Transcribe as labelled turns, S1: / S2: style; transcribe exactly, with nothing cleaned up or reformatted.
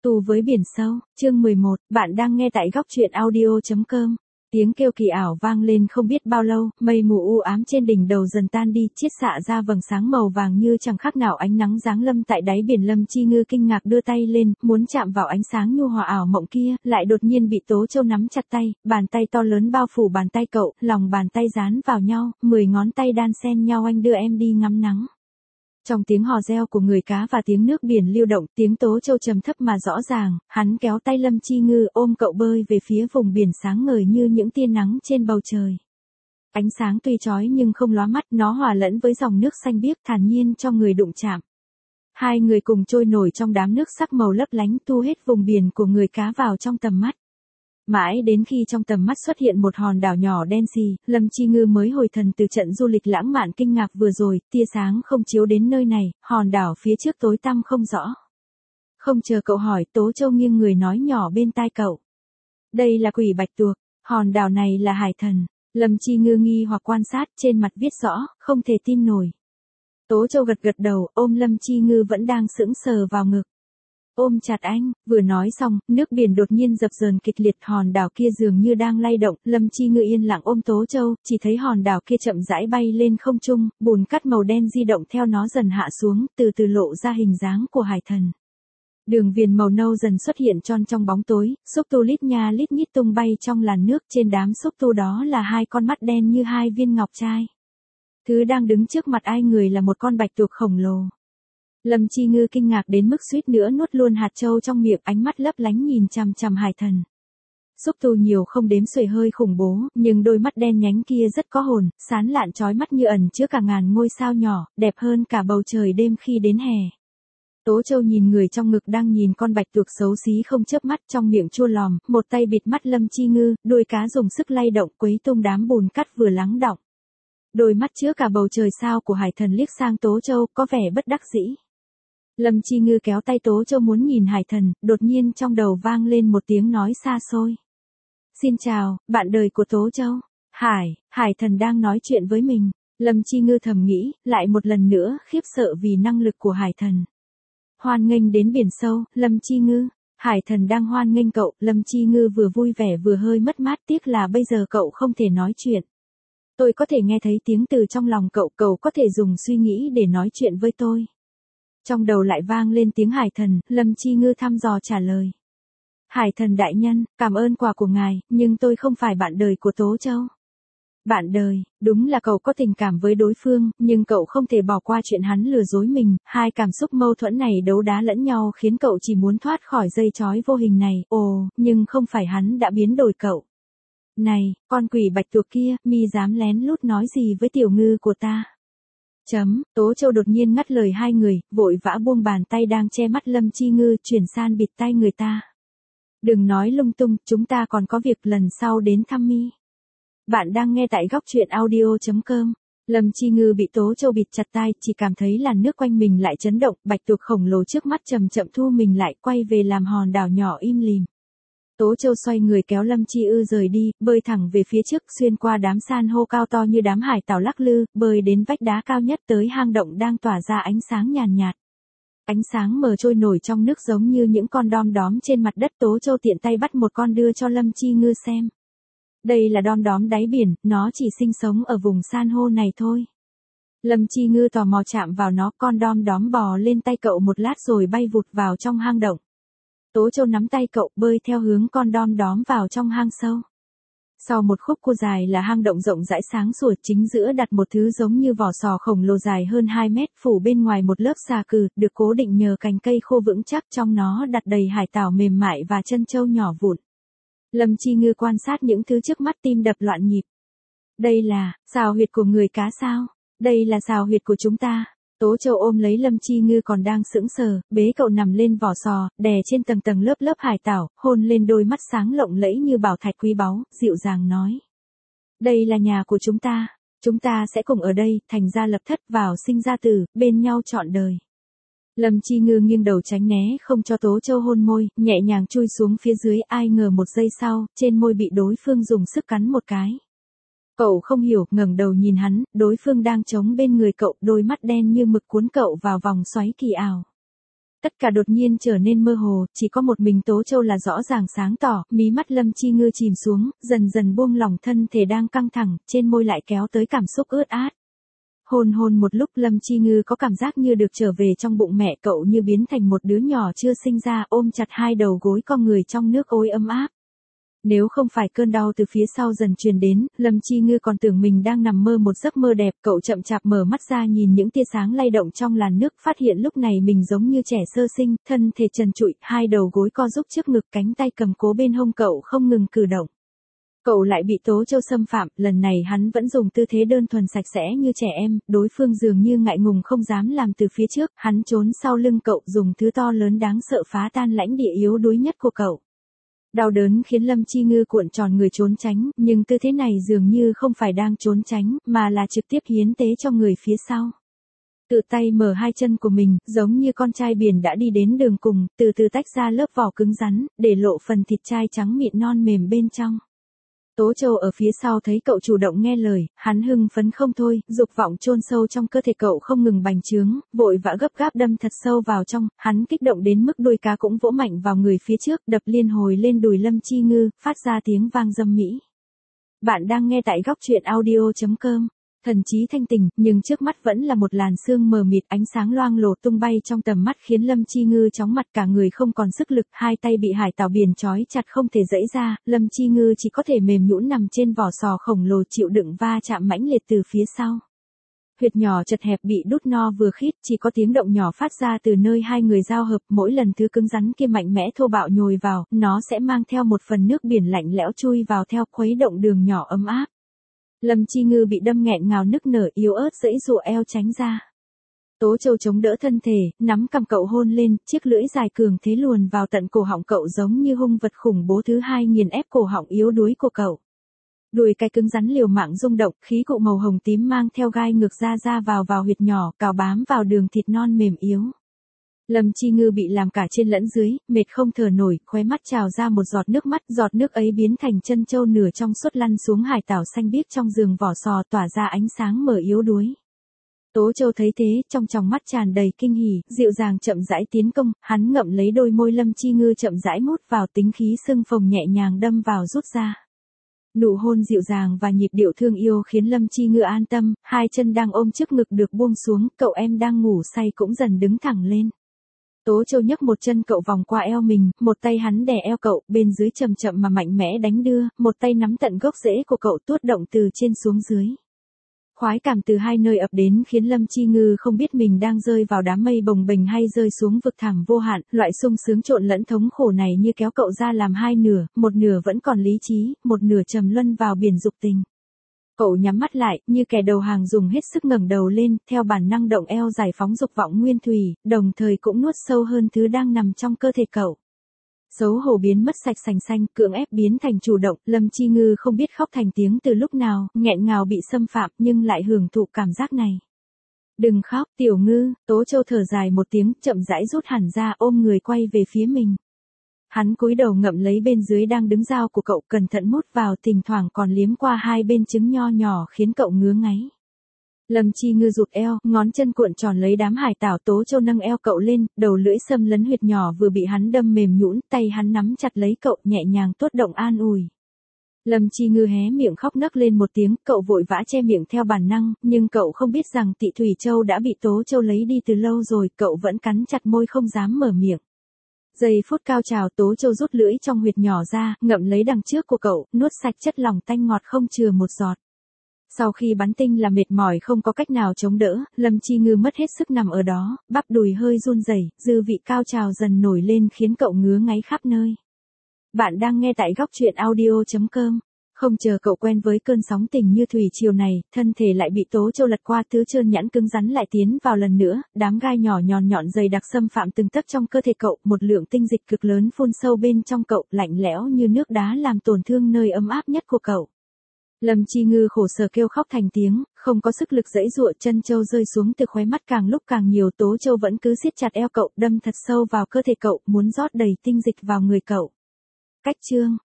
S1: Tu với biển sâu, chương mười một, bạn đang nghe tại góc truyện audio chấm com. Tiếng kêu kỳ ảo vang lên không biết bao lâu, mây mù u ám trên đỉnh đầu dần tan đi, chiết xạ ra vầng sáng màu vàng như chẳng khác nào ánh nắng giáng lâm tại đáy biển. Lâm Chi Ngư kinh ngạc đưa tay lên, muốn chạm vào ánh sáng nhu hòa ảo mộng kia, lại đột nhiên bị Tố Châu nắm chặt tay, bàn tay to lớn bao phủ bàn tay cậu, lòng bàn tay dán vào nhau, mười ngón tay đan xen nhau. Anh đưa em đi ngắm nắng. Trong tiếng hò reo của người cá và tiếng nước biển lưu động, tiếng Tố Châu trầm thấp mà rõ ràng, hắn kéo tay Lâm Chi Ngư ôm cậu bơi về phía vùng biển sáng ngời như những tia nắng trên bầu trời. Ánh sáng tuy chói nhưng không lóa mắt, nó hòa lẫn với dòng nước xanh biếc thản nhiên cho người đụng chạm. Hai người cùng trôi nổi trong đám nước sắc màu lấp lánh, thu hết vùng biển của người cá vào trong tầm mắt. Mãi đến khi trong tầm mắt xuất hiện một hòn đảo nhỏ đen xì, Lâm Chi Ngư mới hồi thần từ trận du lịch lãng mạn kinh ngạc vừa rồi. Tia sáng không chiếu đến nơi này, hòn đảo phía trước tối tăm không rõ. Không chờ cậu hỏi, Tố Châu nghiêng người nói nhỏ bên tai cậu. Đây là Quỷ Bạch Tuộc, hòn đảo này là hải thần. Lâm Chi Ngư nghi hoặc quan sát, trên mặt viết rõ, không thể tin nổi. Tố Châu gật gật đầu, ôm Lâm Chi Ngư vẫn đang sững sờ vào ngực. Ôm chặt anh, vừa nói xong, nước biển đột nhiên dập dờn kịch liệt, hòn đảo kia dường như đang lay động. Lâm Chi Ngư yên lặng ôm Tố Châu, chỉ thấy hòn đảo kia chậm rãi bay lên không trung, bùn cát màu đen di động theo nó dần hạ xuống, từ từ lộ ra hình dáng của hải thần. Đường viền màu nâu dần xuất hiện tròn trong bóng tối, xúc tu lít nha lít nhít tung bay trong làn nước, trên đám xúc tu đó là hai con mắt đen như hai viên ngọc trai. Thứ đang đứng trước mặt ai người là một con bạch tuộc khổng lồ. Lâm Chi Ngư kinh ngạc đến mức suýt nữa nuốt luôn hạt châu trong miệng, ánh mắt lấp lánh nhìn chằm chằm hải thần. Xúc tu nhiều không đếm xuể hơi khủng bố, nhưng đôi mắt đen nhánh kia rất có hồn, sáng lạn chói mắt như ẩn chứa cả ngàn ngôi sao nhỏ, đẹp hơn cả bầu trời đêm khi đến hè. Tố Châu nhìn người trong ngực đang nhìn con bạch tuộc xấu xí không chớp mắt, trong miệng chua lòm, một tay bịt mắt Lâm Chi Ngư, đuôi cá dùng sức lay động quấy tung đám bùn cát vừa lắng đọng. Đôi mắt chứa cả bầu trời sao của hải thần liếc sang Tố Châu, có vẻ bất đắc dĩ. Lâm Chi Ngư kéo tay Tố Châu muốn nhìn hải thần, đột nhiên trong đầu vang lên một tiếng nói xa xôi. Xin chào, bạn đời của Tố Châu. Hải, hải thần đang nói chuyện với mình. Lâm Chi Ngư thầm nghĩ, lại một lần nữa khiếp sợ vì năng lực của hải thần. Hoan nghênh đến biển sâu, Lâm Chi Ngư. Hải thần đang hoan nghênh cậu. Lâm Chi Ngư vừa vui vẻ vừa hơi mất mát, tiếc là bây giờ cậu không thể nói chuyện. Tôi có thể nghe thấy tiếng từ trong lòng cậu, cậu có thể dùng suy nghĩ để nói chuyện với tôi. Trong đầu lại vang lên tiếng hải thần, Lâm Chi Ngư thăm dò trả lời. Hải thần đại nhân, cảm ơn quà của ngài, nhưng tôi không phải bạn đời của Tố Châu. Bạn đời, đúng là cậu có tình cảm với đối phương, nhưng cậu không thể bỏ qua chuyện hắn lừa dối mình. Hai cảm xúc mâu thuẫn này đấu đá lẫn nhau khiến cậu chỉ muốn thoát khỏi dây trói vô hình này. Ồ, nhưng không phải hắn đã biến đổi cậu. Này, con quỷ bạch tuộc kia, mi dám lén lút nói gì với tiểu ngư của ta? Chấm, Tố Châu đột nhiên ngắt lời hai người, vội vã buông bàn tay đang che mắt Lâm Chi Ngư, chuyển sang bịt tay người ta. Đừng nói lung tung, chúng ta còn có việc, lần sau đến thăm mi. Bạn đang nghe tại góc truyện audio chấm com. Lâm Chi Ngư bị Tố Châu bịt chặt tai, chỉ cảm thấy làn nước quanh mình lại chấn động, bạch tuộc khổng lồ trước mắt chậm chậm thu mình lại, quay về làm hòn đảo nhỏ im lìm. Tố Châu xoay người kéo Lâm Chi Ư rời đi, bơi thẳng về phía trước, xuyên qua đám san hô cao to như đám hải tảo lắc lư, bơi đến vách đá cao nhất tới hang động đang tỏa ra ánh sáng nhàn nhạt. Ánh sáng mờ trôi nổi trong nước giống như những con đom đóm trên mặt đất. Tố Châu tiện tay bắt một con đưa cho Lâm Chi Ngư xem. Đây là đom đóm đáy biển, nó chỉ sinh sống ở vùng san hô này thôi. Lâm Chi Ngư tò mò chạm vào nó, con đom đóm bò lên tay cậu một lát rồi bay vụt vào trong hang động. Tố Châu nắm tay cậu, bơi theo hướng con đom đóm vào trong hang sâu. Sau một khúc cua dài là hang động rộng rãi sáng sủa, chính giữa đặt một thứ giống như vỏ sò khổng lồ dài hơn hai mét, phủ bên ngoài một lớp xà cừ, được cố định nhờ cành cây khô vững chắc, trong nó đặt đầy hải tảo mềm mại và chân trâu nhỏ vụn. Lâm Chi Ngư quan sát những thứ trước mắt, tim đập loạn nhịp. Đây là sào huyệt của người cá sao? Đây là sào huyệt của chúng ta. Tố Châu ôm lấy Lâm Chi Ngư còn đang sững sờ, bế cậu nằm lên vỏ sò, đè trên tầng tầng lớp lớp hải tảo, hôn lên đôi mắt sáng lộng lẫy như bảo thạch quý báu, dịu dàng nói. Đây là nhà của chúng ta, chúng ta sẽ cùng ở đây, thành gia lập thất, vào sinh ra tử, bên nhau trọn đời. Lâm Chi Ngư nghiêng đầu tránh né không cho Tố Châu hôn môi, nhẹ nhàng chui xuống phía dưới, ai ngờ một giây sau, trên môi bị đối phương dùng sức cắn một cái. Cậu không hiểu, ngẩng đầu nhìn hắn, đối phương đang chống bên người cậu, đôi mắt đen như mực cuốn cậu vào vòng xoáy kỳ ảo. Tất cả đột nhiên trở nên mơ hồ, chỉ có một mình Tố Châu là rõ ràng sáng tỏ, mí mắt Lâm Chi Ngư chìm xuống, dần dần buông lỏng thân thể đang căng thẳng, trên môi lại kéo tới cảm xúc ướt át. Hôn hôn một lúc Lâm Chi Ngư có cảm giác như được trở về trong bụng mẹ, cậu như biến thành một đứa nhỏ chưa sinh ra, ôm chặt hai đầu gối con người trong nước ôi ấm áp. Nếu không phải cơn đau từ phía sau dần truyền đến, Lâm Chi Ngư còn tưởng mình đang nằm mơ một giấc mơ đẹp. Cậu chậm chạp mở mắt ra nhìn những tia sáng lay động trong làn nước, phát hiện lúc này mình giống như trẻ sơ sinh, thân thể trần trụi, hai đầu gối co giúp trước ngực, cánh tay cầm cố bên hông cậu không ngừng cử động. Cậu lại bị Tố Châu xâm phạm, lần này hắn vẫn dùng tư thế đơn thuần sạch sẽ như trẻ em, đối phương dường như ngại ngùng không dám làm từ phía trước, hắn trốn sau lưng cậu, dùng thứ to lớn đáng sợ phá tan lãnh địa yếu đuối nhất của cậu. Đau đớn khiến Lâm Chi Ngư cuộn tròn người trốn tránh, nhưng tư thế này dường như không phải đang trốn tránh, mà là trực tiếp hiến tế cho người phía sau. Tự tay mở hai chân của mình, giống như con trai biển đã đi đến đường cùng, từ từ tách ra lớp vỏ cứng rắn, để lộ phần thịt trai trắng mịn non mềm bên trong. Tố Châu ở phía sau thấy cậu chủ động nghe lời, hắn hưng phấn không thôi, dục vọng chôn sâu trong cơ thể cậu không ngừng bành trướng, vội vã gấp gáp đâm thật sâu vào trong, hắn kích động đến mức đuôi cá cũng vỗ mạnh vào người phía trước, đập liên hồi lên đùi Lâm Chi Ngư, phát ra tiếng vang dâm mỹ. Bạn đang nghe tại góc truyện audio chấm com. Thần trí thanh tỉnh, nhưng trước mắt vẫn là một làn sương mờ mịt, ánh sáng loang lổ tung bay trong tầm mắt khiến Lâm Chi Ngư chóng mặt, cả người không còn sức lực, hai tay bị hải tảo biển trói chặt không thể giãy ra, Lâm Chi Ngư chỉ có thể mềm nhũn nằm trên vỏ sò khổng lồ chịu đựng va chạm mãnh liệt từ phía sau. Huyệt nhỏ chật hẹp bị đút no vừa khít, chỉ có tiếng động nhỏ phát ra từ nơi hai người giao hợp, mỗi lần thứ cứng rắn kia mạnh mẽ thô bạo nhồi vào, nó sẽ mang theo một phần nước biển lạnh lẽo chui vào theo khuấy động đường nhỏ ấm áp. Lâm Chi Ngư bị đâm nghẹn ngào nức nở, yếu ớt giãy giụa eo tránh ra. Tố Châu chống đỡ thân thể, nắm cầm cậu hôn lên, chiếc lưỡi dài cường thế luồn vào tận cổ họng cậu giống như hung vật khủng bố thứ hai nghiền ép cổ họng yếu đuối của cậu. Đùi cái cứng rắn liều mạng rung động, khí cụ màu hồng tím mang theo gai ngược ra ra vào vào huyệt nhỏ, cào bám vào đường thịt non mềm yếu. Lâm Chi Ngư bị làm cả trên lẫn dưới, mệt không thở nổi, khóe mắt trào ra một giọt nước mắt, giọt nước ấy biến thành chân châu nửa trong suốt lăn xuống hải tảo xanh biếc trong giường vỏ sò, tỏa ra ánh sáng mờ yếu đuối. Tố Châu thấy thế, trong tròng mắt tràn đầy kinh hỉ, dịu dàng chậm rãi tiến công, hắn ngậm lấy đôi môi Lâm Chi Ngư chậm rãi mút vào, tính khí sưng phồng nhẹ nhàng đâm vào rút ra. Nụ hôn dịu dàng và nhịp điệu thương yêu khiến Lâm Chi Ngư an tâm, hai chân đang ôm trước ngực được buông xuống, cậu em đang ngủ say cũng dần đứng thẳng lên. Tố Châu nhấc một chân cậu vòng qua eo mình, một tay hắn đè eo cậu, bên dưới chậm chậm mà mạnh mẽ đánh đưa, một tay nắm tận gốc rễ của cậu tuốt động từ trên xuống dưới. Khoái cảm từ hai nơi ập đến khiến Lâm Chi Ngư không biết mình đang rơi vào đám mây bồng bềnh hay rơi xuống vực thẳm vô hạn, loại sung sướng trộn lẫn thống khổ này như kéo cậu ra làm hai nửa, một nửa vẫn còn lý trí, một nửa trầm luân vào biển dục tình. Cậu nhắm mắt lại, như kẻ đầu hàng dùng hết sức ngẩng đầu lên, theo bản năng động eo giải phóng dục vọng nguyên thủy, đồng thời cũng nuốt sâu hơn thứ đang nằm trong cơ thể cậu. Xấu hổ biến mất sạch sành xanh, cưỡng ép biến thành chủ động, Lâm Chi Ngư không biết khóc thành tiếng từ lúc nào, nghẹn ngào bị xâm phạm nhưng lại hưởng thụ cảm giác này. Đừng khóc, Tiểu Ngư, Tố Châu thở dài một tiếng, chậm rãi rút hẳn ra, ôm người quay về phía mình. Hắn cúi đầu ngậm lấy bên dưới đang đứng dao của cậu, cẩn thận mút vào, thỉnh thoảng còn liếm qua hai bên trứng nho nhỏ khiến cậu ngứa ngáy. Lâm Chi Ngư rụt eo, ngón chân cuộn tròn lấy đám hải tảo. Tố Châu nâng eo cậu lên, đầu lưỡi xâm lấn huyệt nhỏ vừa bị hắn đâm mềm nhũn, tay hắn nắm chặt lấy cậu, nhẹ nhàng tuốt động an ủi. Lâm Chi Ngư hé miệng khóc nấc lên một tiếng, cậu vội vã che miệng theo bản năng, nhưng cậu không biết rằng Tị Thủy Châu đã bị Tố Châu lấy đi từ lâu rồi, cậu vẫn cắn chặt môi không dám mở miệng. Giây phút cao trào, Tố Châu rút lưỡi trong huyệt nhỏ ra, ngậm lấy đằng trước của cậu, nuốt sạch chất lỏng tanh ngọt không chừa một giọt. Sau khi bắn tinh là mệt mỏi không có cách nào chống đỡ, Lâm Chi Ngư mất hết sức nằm ở đó, bắp đùi hơi run rẩy, dư vị cao trào dần nổi lên khiến cậu ngứa ngáy khắp nơi. Bạn đang nghe tại góc truyện audio chấm com. Không chờ cậu quen với cơn sóng tình như thủy triều này, thân thể lại bị Tố Châu lật qua, thứ trơn nhẵn cứng rắn lại tiến vào lần nữa, đám gai nhỏ nhọn nhọn dày đặc xâm phạm từng tấc trong cơ thể cậu, một lượng tinh dịch cực lớn phun sâu bên trong cậu, lạnh lẽo như nước đá làm tổn thương nơi ấm áp nhất của cậu. Lâm Chi Ngư khổ sở kêu khóc thành tiếng, không có sức lực giãy giụa, chân châu rơi xuống từ khóe mắt càng lúc càng nhiều. Tố Châu vẫn cứ siết chặt eo cậu, đâm thật sâu vào cơ thể cậu, muốn rót đầy tinh dịch vào người cậu. Cách chương